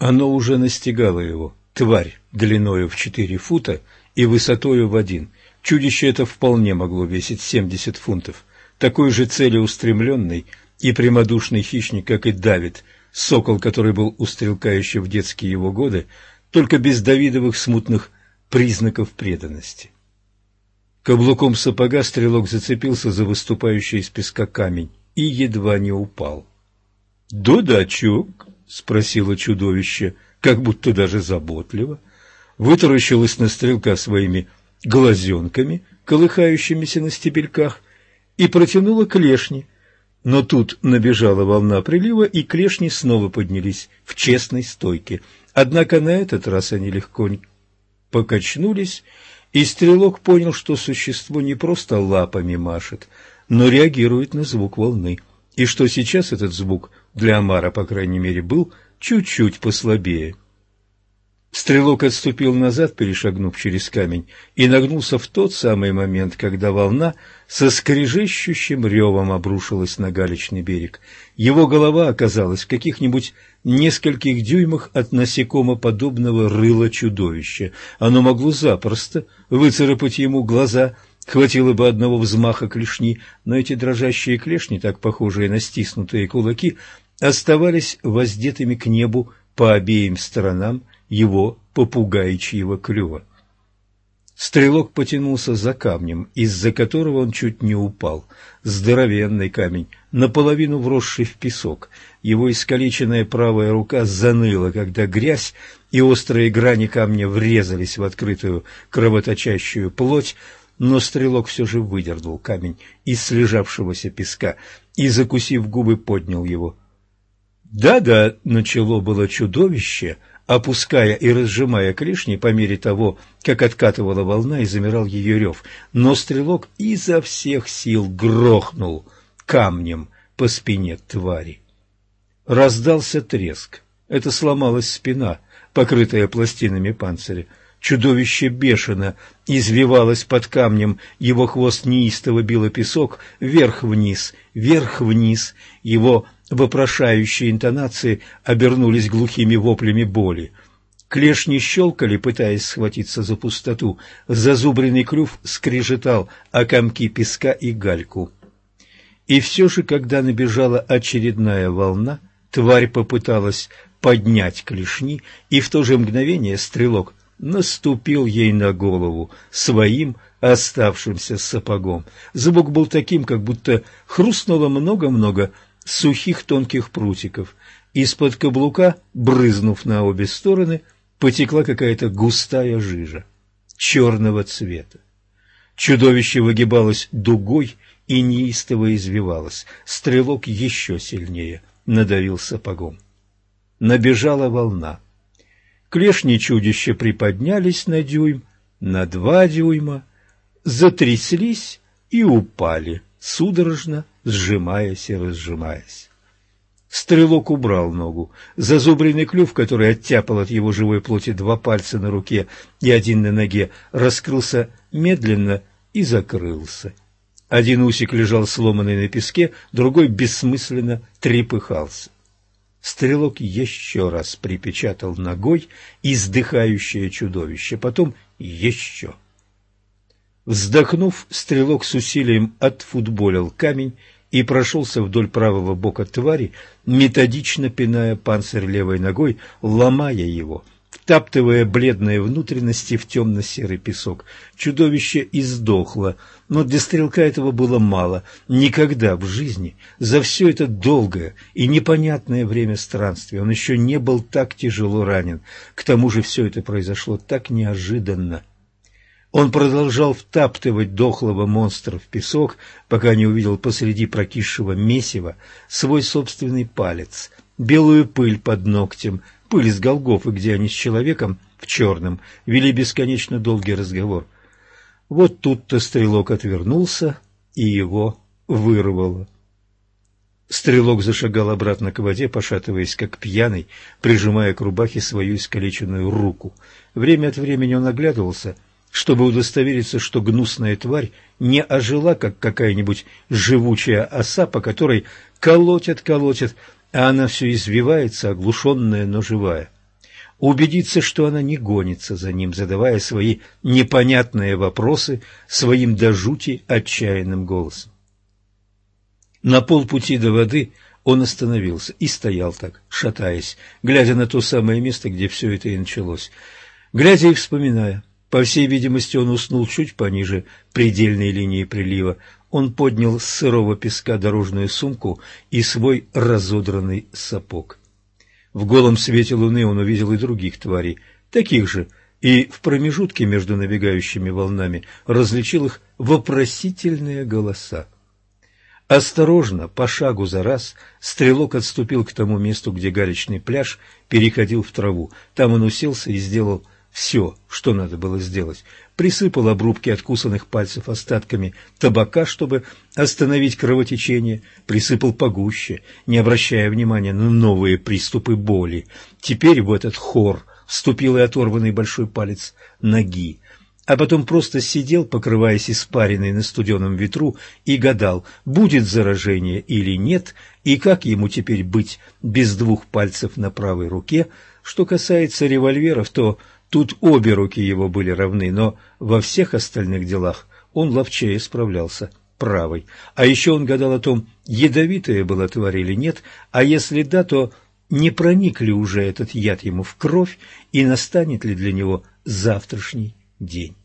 Оно уже настигало его, тварь длиною в 4 фута и высотою в 1. Чудище это вполне могло весить 70 фунтов. Такой же целеустремленный и прямодушный хищник, как и Давид, сокол, который был у стрелка еще в детские его годы, только без Давидовых смутных признаков преданности. Каблуком сапога стрелок зацепился за выступающий из песка камень и едва не упал. «Дудачок?» — спросило чудовище, как будто даже заботливо, вытаращилось на стрелка своими глазенками, колыхающимися на стебельках, и протянуло клешни. Но тут набежала волна прилива, и клешни снова поднялись в честной стойке. Однако на этот раз они легко покачнулись, и стрелок понял, что существо не просто лапами машет, но реагирует на звук волны, и что сейчас этот звук для омара, по крайней мере, был чуть-чуть послабее. Стрелок отступил назад, перешагнув через камень, и нагнулся в тот самый момент, когда волна со скрежещущим ревом обрушилась на галечный берег. Его голова оказалась в каких-нибудь нескольких дюймах от насекомоподобного рыла чудовища. Оно могло запросто выцарапать ему глаза, хватило бы одного взмаха клешни, но эти дрожащие клешни, так похожие на стиснутые кулаки, оставались воздетыми к небу по обеим сторонам его попугайчьего клюва. Стрелок потянулся за камнем, из-за которого он чуть не упал. Здоровенный камень, наполовину вросший в песок. Его искалеченная правая рука заныла, когда грязь и острые грани камня врезались в открытую кровоточащую плоть, но стрелок все же выдернул камень из слежавшегося песка и, закусив губы, поднял его. «Да-да», — начало было чудовище, опуская и разжимая клешни по мере того, как откатывала волна и замирал ее рев, но стрелок изо всех сил грохнул камнем по спине твари. Раздался треск. Это сломалась спина, покрытая пластинами панциря. Чудовище бешено извивалось под камнем, его хвост неистово било песок, вверх-вниз, вверх-вниз. Его вопрошающие интонации обернулись глухими воплями боли. Клешни щелкали, пытаясь схватиться за пустоту. Зазубренный клюв скрежетал о комки песка и гальку. И все же, когда набежала очередная волна, тварь попыталась поднять клешни, и в то же мгновение стрелок наступил ей на голову своим оставшимся сапогом. Звук был таким, как будто хрустнуло много-много сухих тонких прутиков. Из-под каблука, брызнув на обе стороны, потекла какая-то густая жижа черного цвета. Чудовище выгибалось дугой и неистово извивалось. Стрелок еще сильнее надавил сапогом. Набежала волна. Клешни чудища приподнялись на дюйм, на 2 дюйма, затряслись и упали, судорожно сжимаясь и разжимаясь. Стрелок убрал ногу. Зазубренный клюв, который оттяпал от его живой плоти 2 пальца на руке и 1 на ноге, раскрылся медленно и закрылся. Один усик лежал сломанный на песке, другой бессмысленно трепыхался. Стрелок еще раз припечатал ногой издыхающее чудовище, потом еще. Вздохнув, стрелок с усилием отфутболил камень и прошелся вдоль правого бока твари, методично пиная панцирь левой ногой, ломая его, втаптывая бледные внутренности в темно-серый песок. Чудовище издохло, но для стрелка этого было мало. Никогда в жизни, за все это долгое и непонятное время странствия, он еще не был так тяжело ранен. К тому же все это произошло так неожиданно. Он продолжал втаптывать дохлого монстра в песок, пока не увидел посреди прокисшего месива свой собственный палец, белую пыль под ногтем, пыль с Голгофы, где они с человеком в черном вели бесконечно долгий разговор. Вот тут-то стрелок отвернулся, и его вырвало. Стрелок зашагал обратно к воде, пошатываясь, как пьяный, прижимая к рубахе свою искалеченную руку. Время от времени он оглядывался, чтобы удостовериться, что гнусная тварь не ожила, как какая-нибудь живучая оса, по которой колотят, а она все извивается, оглушенная, но живая. убедиться, что она не гонится за ним, задавая свои непонятные вопросы своим до жути отчаянным голосом. На полпути до воды он остановился и стоял так, шатаясь, глядя на то самое место, где все это и началось. Глядя и вспоминая, по всей видимости, он уснул чуть пониже предельной линии прилива. Он поднял с сырого песка дорожную сумку и свой разодранный сапог. В голом свете луны он увидел и других тварей, таких же, и в промежутке между набегающими волнами различил их вопросительные голоса. Осторожно, по шагу за раз, стрелок отступил к тому месту, где галечный пляж переходил в траву. Там он уселся и сделал все, что надо было сделать. Присыпал обрубки откусанных пальцев остатками табака, чтобы остановить кровотечение, присыпал погуще, не обращая внимания на новые приступы боли. Теперь в этот хор вступил и оторванный большой палец ноги. А потом просто сидел, покрываясь испариной на студеном ветру, и гадал, будет заражение или нет, и как ему теперь быть без двух пальцев на правой руке. Что касается револьверов, то тут обе руки его были равны, но во всех остальных делах он ловчее справлялся правой. А еще он гадал о том, ядовитая была тварь или нет, а если да, то не проник ли уже этот яд ему в кровь и настанет ли для него завтрашний день.